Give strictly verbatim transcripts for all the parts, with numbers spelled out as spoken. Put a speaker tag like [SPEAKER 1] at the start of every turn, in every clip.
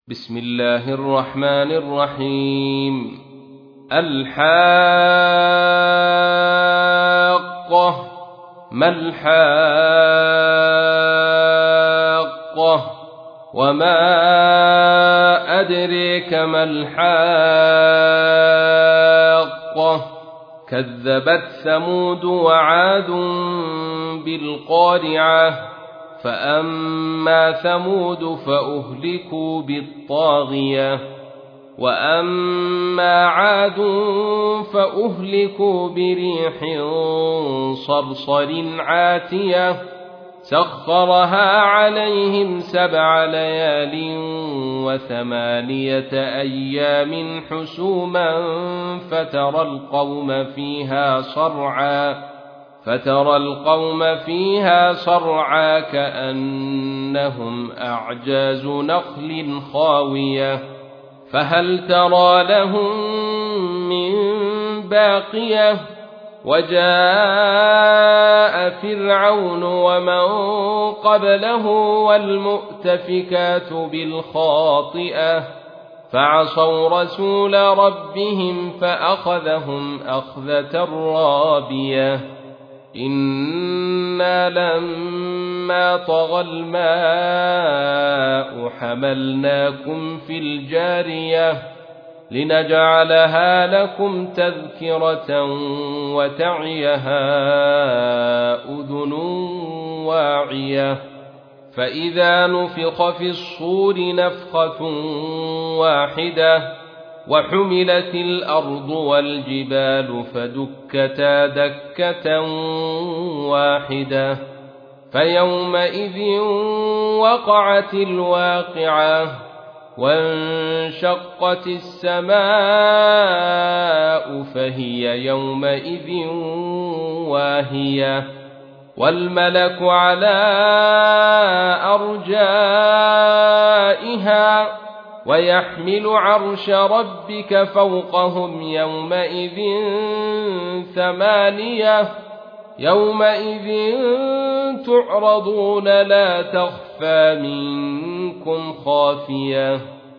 [SPEAKER 1] بسم الله الرحمن الرحيم. الحاقة. ما الحاقة وما أدريك ما الحاقة. كذبت ثمود وعاد بالقارعة. فأما ثمود فأهلكوا بالطاغية وأما عاد فأهلكوا بريح صرصر عاتية سخرها عليهم سبع ليال وثمانية أيام حسوما فترى القوم فيها صرعا فترى القوم فيها صرعا كأنهم أعجاز نخل خاوية فهل ترى لهم من باقية. وجاء فرعون ومن قبله والمؤتفكات بالخاطئة فعصوا رسول ربهم فأخذهم أخذة رابية. إنا لما طغى الماء حملناكم في الجارية لنجعلها لكم تذكرة وتعيها أذن واعية. فإذا نفخ في الصور نفخة واحدة وحملت الأرض والجبال فدكتا دكة واحدة فيومئذ وقعت الواقعة وانشقت السماء فهي يومئذ واهية والملك على أرجائها ويحمل عرش ربك فوقهم يومئذ ثمانية يومئذ تعرضون لا تخفى منكم خافية.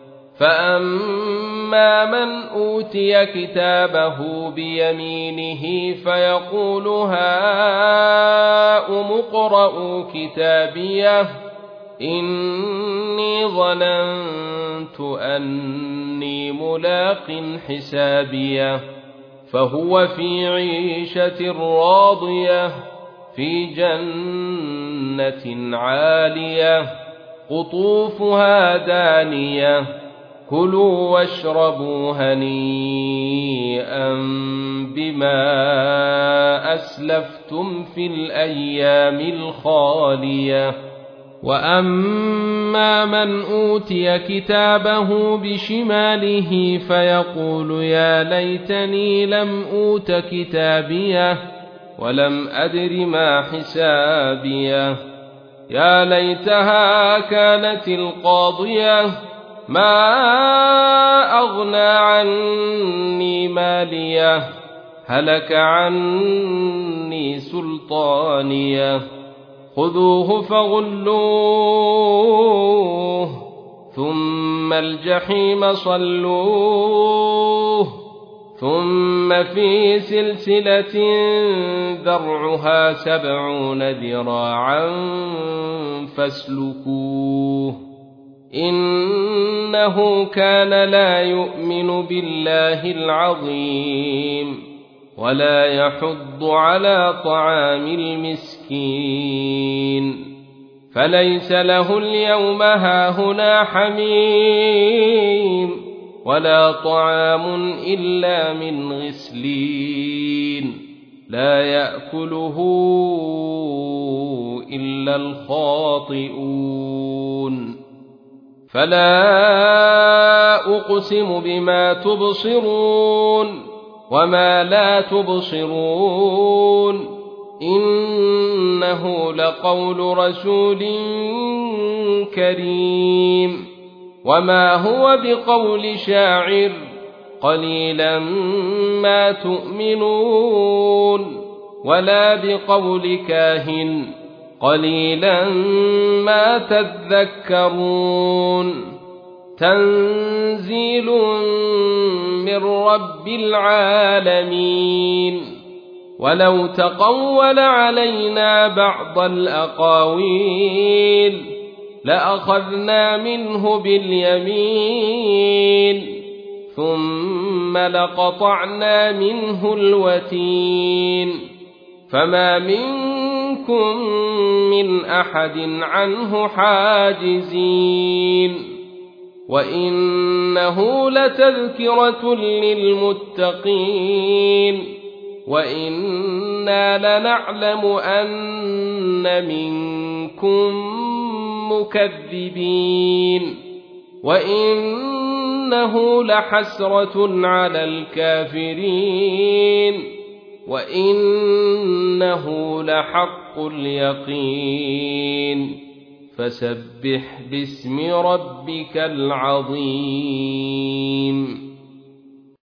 [SPEAKER 1] فأما من أوتي كتابه بيمينه فيقول هاؤم اقرءوا كتابيه إني ظننت أني ملاق حسابيه فهو في عيشة راضية في جنة عالية قطوفها دانية كلوا واشربوا هنيئا بما أسلفتم في الأيام الخالية. وأما من أوتي كتابه بشماله فيقول يا ليتني لم أوت كتابيه ولم أدر ما حسابيه يا ليتها كانت القاضية ما أغنى عني ماليه هلك عني سلطانيه خذوه فغلوه ثم الجحيم صلوه ثم في سلسلة ذرعها سبعون ذراعا فاسلكوه إنه كان لا يؤمن بالله العظيم ولا يحض على طعام المسكين فليس له اليوم هاهنا حميم ولا طعام إلا من غسلين لا يأكله إلا الخاطئون. فلا أقسم بما تبصرون وما لا تبصرون إنه لقول رسول كريم وما هو بقول شاعر قليلا ما تؤمنون ولا بقول كاهن قليلا ما تذكرون تنزيل من رب العالمين ولو تقول علينا بعض الأقاويل لأخذنا منه باليمين ثم لقطعنا منه الوتين فما منكم من أحد عنه حاجزين وإنه لتذكرة للمتقين وإنا لنعلم أن منكم مكذبين وإنه لحسرة على الكافرين وإنه لحق اليقين فسبح باسم ربك العظيم.